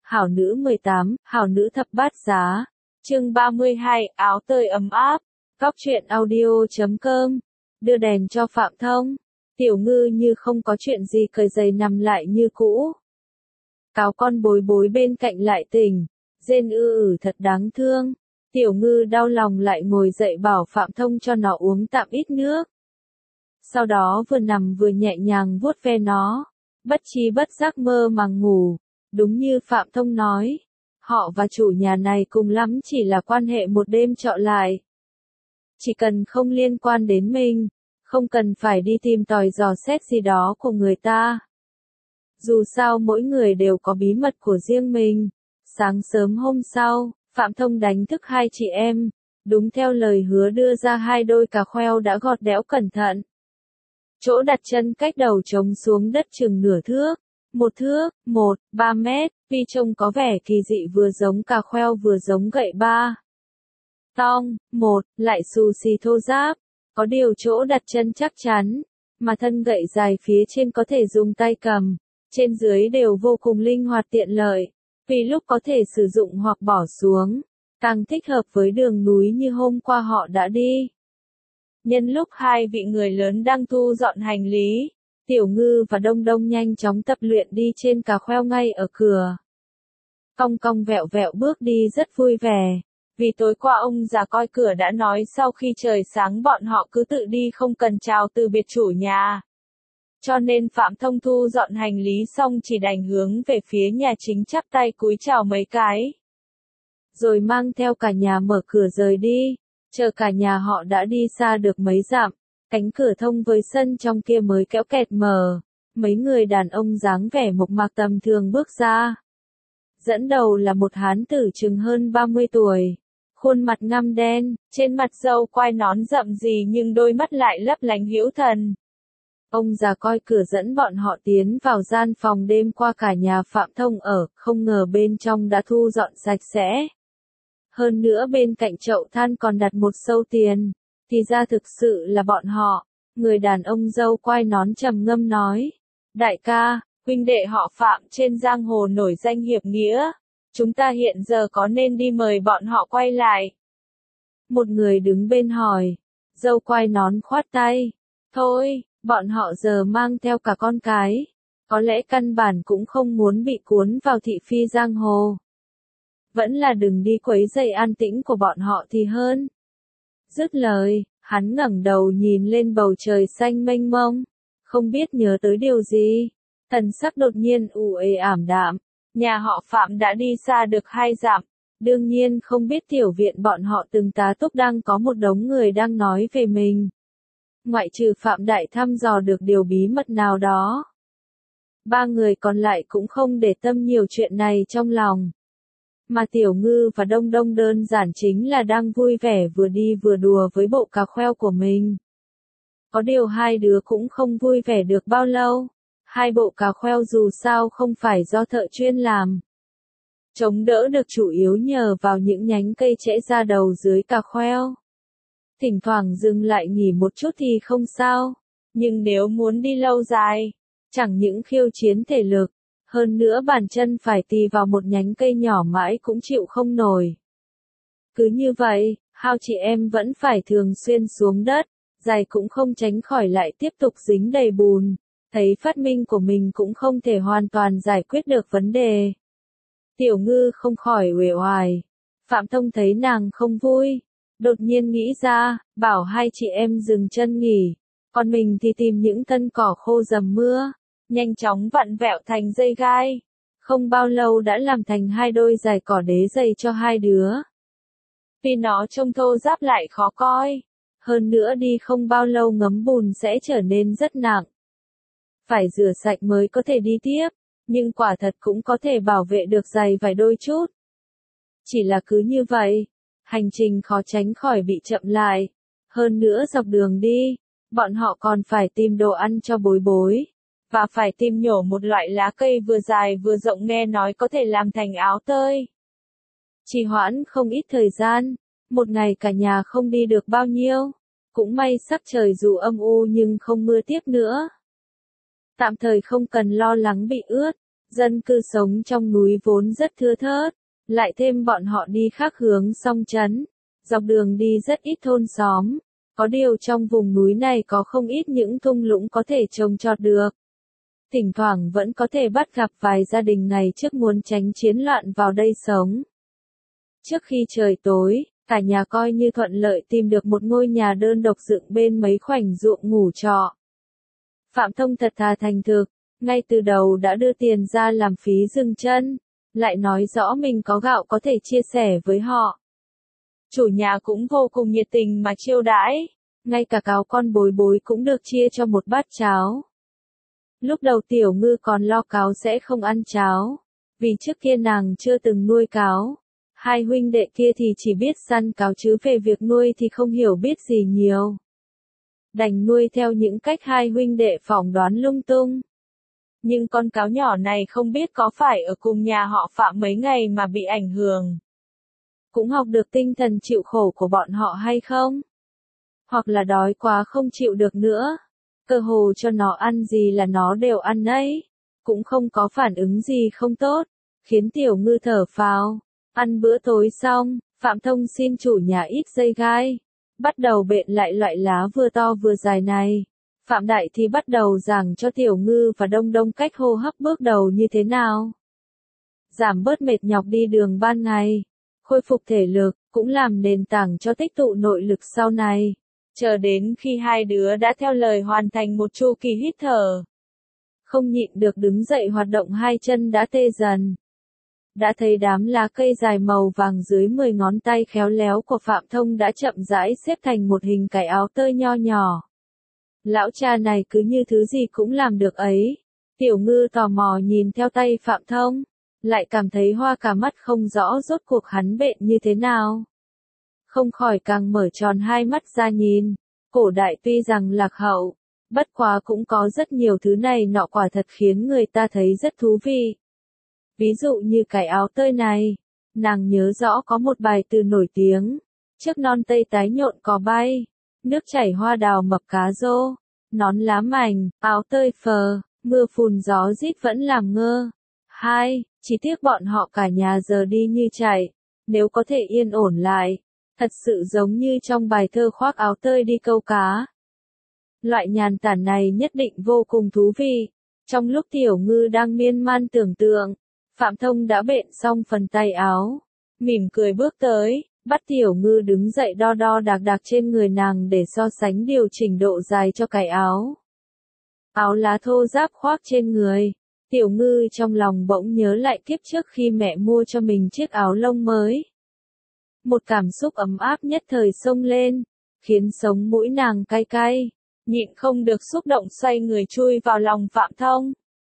Hảo nữ 18, hảo nữ thập bát giá. Chương 32, áo tơi ấm áp. Góc truyện audio.com. Đưa đèn cho Phạm Thông. Tiểu Ngư như không có chuyện gì cởi giày nằm lại như cũ. Cáo con bối bối bên cạnh lại tỉnh. Rên thật đáng thương. Tiểu Ngư đau lòng lại ngồi dậy bảo Phạm Thông cho nó uống tạm ít nước. Sau đó vừa nằm vừa nhẹ nhàng vuốt ve nó. Bất tri bất giác mơ màng ngủ. Đúng như Phạm Thông nói, họ và chủ nhà này cùng lắm chỉ là quan hệ một đêm trọ lại. Chỉ cần không liên quan đến mình, không cần phải đi tìm tòi dò xét gì đó của người ta. Dù sao mỗi người đều có bí mật của riêng mình. Sáng sớm hôm sau, Phạm Thông đánh thức hai chị em, đúng theo lời hứa đưa ra hai đôi cà khoeo đã gọt đẽo cẩn thận. Chỗ đặt chân cách đầu trống xuống đất chừng nửa thước. 3 mét, tuy trông có vẻ kỳ dị vừa giống cà khoeo vừa giống gậy ba. Tong, lại xù xì thô ráp, có điều chỗ đặt chân chắc chắn, mà thân gậy dài phía trên có thể dùng tay cầm, trên dưới đều vô cùng linh hoạt tiện lợi, vì lúc có thể sử dụng hoặc bỏ xuống, càng thích hợp với đường núi như hôm qua họ đã đi. Nhân lúc hai vị người lớn đang thu dọn hành lý, Tiểu Ngư và Đông Đông nhanh chóng tập luyện đi trên cà khoeo ngay ở cửa. Cong cong vẹo vẹo bước đi rất vui vẻ, vì tối qua ông già coi cửa đã nói sau khi trời sáng bọn họ cứ tự đi không cần chào từ biệt chủ nhà. Cho nên Phạm Thông thu dọn hành lý xong chỉ đành hướng về phía nhà chính chắp tay cúi chào mấy cái. Rồi mang theo cả nhà mở cửa rời đi, chờ cả nhà họ đã đi xa được mấy dặm. Cánh cửa thông với sân trong kia mới kéo kẹt mở, mấy người đàn ông dáng vẻ mộc mạc tầm thường bước ra. Dẫn đầu là một hán tử chừng hơn 30 tuổi, khuôn mặt ngăm đen, trên mặt râu quai nón rậm rì nhưng đôi mắt lại lấp lánh hữu thần. Ông già coi cửa dẫn bọn họ tiến vào gian phòng đêm qua cả nhà Phạm Thông ở, không ngờ bên trong đã thu dọn sạch sẽ. Hơn nữa bên cạnh chậu than còn đặt một xâu tiền. Thì ra thực sự là bọn họ, người đàn ông râu quai nón trầm ngâm nói. Đại ca, huynh đệ họ Phạm trên giang hồ nổi danh hiệp nghĩa, chúng ta hiện giờ có nên đi mời bọn họ quay lại? Một người đứng bên hỏi, râu quai nón khoát tay. Thôi, bọn họ giờ mang theo cả con cái, có lẽ căn bản cũng không muốn bị cuốn vào thị phi giang hồ. Vẫn là đừng đi quấy rầy an tĩnh của bọn họ thì hơn. Dứt lời, hắn ngẩng đầu nhìn lên bầu trời xanh mênh mông, không biết nhớ tới điều gì, thần sắc đột nhiên ảm đạm, nhà họ Phạm đã đi xa được 2 dặm, đương nhiên không biết tiểu viện bọn họ từng tá túc đang có một đống người đang nói về mình. Ngoại trừ Phạm Đại thăm dò được điều bí mật nào đó. 3 người còn lại cũng không để tâm nhiều chuyện này trong lòng. Mà Tiểu Ngư và Đông Đông đơn giản chính là đang vui vẻ vừa đi vừa đùa với bộ cà khoeo của mình. Có điều hai đứa cũng không vui vẻ được bao lâu. Hai bộ cà khoeo dù sao không phải do thợ chuyên làm. Chống đỡ được chủ yếu nhờ vào những nhánh cây chẽ ra đầu dưới cà khoeo. Thỉnh thoảng dừng lại nghỉ một chút thì không sao. Nhưng nếu muốn đi lâu dài, chẳng những khiêu chiến thể lực, hơn nữa bàn chân phải tì vào một nhánh cây nhỏ mãi cũng chịu không nổi. Cứ như vậy, hai chị em vẫn phải thường xuyên xuống đất, giày cũng không tránh khỏi lại tiếp tục dính đầy bùn, thấy phát minh của mình cũng không thể hoàn toàn giải quyết được vấn đề. Tiểu Ngư không khỏi uể oải, Phạm Thông thấy nàng không vui, đột nhiên nghĩ ra, bảo hai chị em dừng chân nghỉ, còn mình thì tìm những thân cỏ khô dầm mưa. Nhanh chóng vặn vẹo thành dây gai. Không bao lâu đã làm thành 2 đôi giày cỏ đế dày cho hai đứa. Vì nó trông thô ráp lại khó coi. Hơn nữa đi không bao lâu ngấm bùn sẽ trở nên rất nặng. Phải rửa sạch mới có thể đi tiếp. Nhưng quả thật cũng có thể bảo vệ được giày vài đôi chút. Chỉ là cứ như vậy. Hành trình khó tránh khỏi bị chậm lại. Hơn nữa dọc đường đi. Bọn họ còn phải tìm đồ ăn cho bối bối. Và phải tìm nhổ một loại lá cây vừa dài vừa rộng nghe nói có thể làm thành áo tơi. Trì hoãn không ít thời gian, một ngày cả nhà không đi được bao nhiêu. Cũng may sắc trời dù âm u nhưng không mưa tiếp nữa. Tạm thời không cần lo lắng bị ướt, Dân cư sống trong núi vốn rất thưa thớt, lại thêm bọn họ đi khác hướng song trấn, dọc đường đi rất ít thôn xóm. Có điều trong vùng núi này có không ít những thung lũng có thể trồng trọt được. Thỉnh thoảng vẫn có thể bắt gặp vài gia đình ngày trước muốn tránh chiến loạn vào đây sống. Trước khi trời tối, cả nhà coi như thuận lợi tìm được một ngôi nhà đơn độc dựng bên mấy khoảnh ruộng ngủ trọ. Phạm Thông thật thà thành thực, ngay từ đầu đã đưa tiền ra làm phí dừng chân, lại nói rõ mình có gạo có thể chia sẻ với họ. Chủ nhà cũng vô cùng nhiệt tình mà chiêu đãi, ngay cả cáo con Bối Bối cũng được chia cho một bát cháo. Lúc đầu Tiểu Ngư còn lo cáo sẽ không ăn cháo, vì trước kia nàng chưa từng nuôi cáo. Hai huynh đệ kia thì chỉ biết săn cáo chứ về việc nuôi thì không hiểu biết gì nhiều. Đành nuôi theo những cách hai huynh đệ phỏng đoán lung tung. Nhưng con cáo nhỏ này không biết có phải ở cùng nhà họ Phạm mấy ngày mà bị ảnh hưởng. Cũng học được tinh thần chịu khổ của bọn họ hay không? Hoặc là đói quá không chịu được nữa. Cơ hồ cho nó ăn gì là nó đều ăn ấy. Cũng không có phản ứng gì không tốt, khiến Tiểu Ngư thở phào. Ăn bữa tối xong, Phạm Thông xin chủ nhà ít dây gai. Bắt đầu bện lại loại lá vừa to vừa dài này. Phạm Đại thì bắt đầu giảng cho Tiểu Ngư và Đông Đông cách hô hấp bước đầu như thế nào. Giảm bớt mệt nhọc đi đường ban ngày. Khôi phục thể lực, cũng làm nền tảng cho tích tụ nội lực sau này. Chờ đến khi hai đứa đã theo lời hoàn thành một chu kỳ hít thở. Không nhịn được đứng dậy hoạt động hai chân đã tê dần. Đã thấy đám lá cây dài màu vàng dưới 10 ngón tay khéo léo của Phạm Thông đã chậm rãi xếp thành một hình cái áo tơi nho nhỏ. Lão cha này cứ như thứ gì cũng làm được ấy. Tiểu Ngư tò mò nhìn theo tay Phạm Thông, lại cảm thấy hoa cả mắt không rõ rốt cuộc hắn bệnh như thế nào. Không khỏi càng mở tròn hai mắt ra nhìn. Cổ đại tuy rằng lạc hậu, bất quá cũng có rất nhiều thứ này nọ quả thật khiến người ta thấy rất thú vị. Ví dụ như cái áo tơi này, nàng nhớ rõ có một bài từ nổi tiếng, trước non tây tái nhộn cò bay, nước chảy hoa đào mập cá rô, nón lá mảnh, áo tơi phờ, mưa phùn gió rít vẫn làm ngơ. Chỉ tiếc bọn họ cả nhà giờ đi như chạy, nếu có thể yên ổn lại, thật sự giống như trong bài thơ khoác áo tơi đi câu cá. Loại nhàn tản này nhất định vô cùng thú vị. Trong lúc Tiểu Ngư đang miên man tưởng tượng, Phạm Thông đã bện xong phần tay áo, mỉm cười bước tới, bắt Tiểu Ngư đứng dậy đo đo đạc đạc trên người nàng để so sánh điều chỉnh độ dài cho cái áo. Áo lá thô ráp khoác trên người, Tiểu Ngư trong lòng bỗng nhớ lại kiếp trước khi mẹ mua cho mình chiếc áo lông mới. Một cảm xúc ấm áp nhất thời xông lên, khiến sống mũi nàng cay cay, nhịn không được xúc động xoay người chui vào lòng Phạm Thông.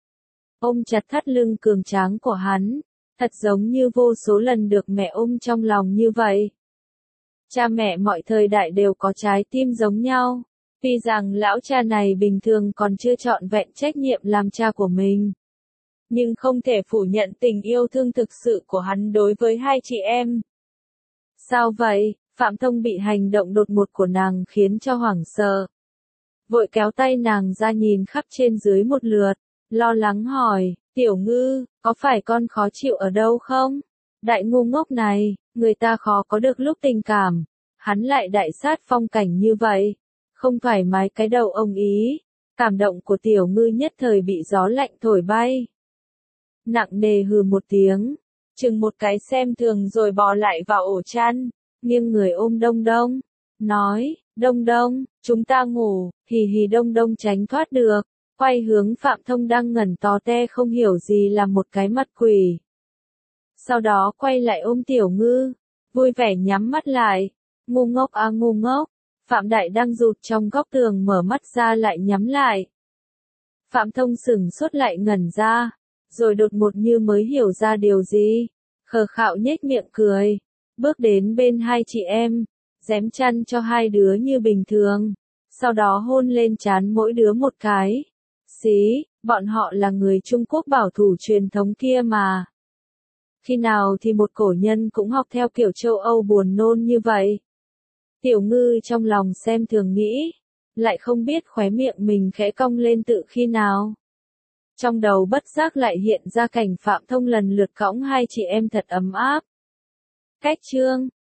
Ôm chặt thắt lưng cường tráng của hắn, thật giống như vô số lần được mẹ ôm trong lòng như vậy. Cha mẹ mọi thời đại đều có trái tim giống nhau, tuy rằng lão cha này bình thường còn chưa trọn vẹn trách nhiệm làm cha của mình. Nhưng không thể phủ nhận tình yêu thương thực sự của hắn đối với hai chị em. Sao vậy? Phạm Thông bị hành động đột ngột của nàng khiến cho hoảng sợ. Vội kéo tay nàng ra nhìn khắp trên dưới một lượt, lo lắng hỏi, Tiểu Ngư, có phải con khó chịu ở đâu không? Đại ngu ngốc này, người ta khó có được lúc tình cảm, hắn lại đại sát phong cảnh như vậy, không thoải mái cái đầu ông ý. Cảm động của Tiểu Ngư nhất thời bị gió lạnh thổi bay. Nặng nề hừ một tiếng, chừng một cái xem thường rồi bò lại vào ổ chăn, nghiêng người ôm Đông Đông, nói, Đông Đông, chúng ta ngủ. Hì hì. Đông Đông tránh thoát được, quay hướng Phạm Thông đang ngẩn to te không hiểu gì là một cái mặt quỷ. Sau đó quay lại ôm Tiểu Ngư, vui vẻ nhắm mắt lại, ngu ngốc à ngu ngốc. Phạm Đại đang rụt trong góc tường mở mắt ra lại nhắm lại. Phạm Thông sửng sốt lại ngẩn ra, rồi đột ngột như mới hiểu ra điều gì, khờ khạo nhếch miệng cười, bước đến bên hai chị em, rém chăn cho hai đứa như bình thường, sau đó hôn lên trán mỗi đứa một cái. Xí, bọn họ là người Trung Quốc bảo thủ truyền thống kia mà. Khi nào thì một cổ nhân cũng học theo kiểu châu Âu buồn nôn như vậy? Tiểu Ngư trong lòng xem thường nghĩ, lại không biết khóe miệng mình khẽ cong lên tự khi nào. Trong đầu bất giác lại hiện ra cảnh Phạm Thông lần lượt cõng hai chị em thật ấm áp. Cách chương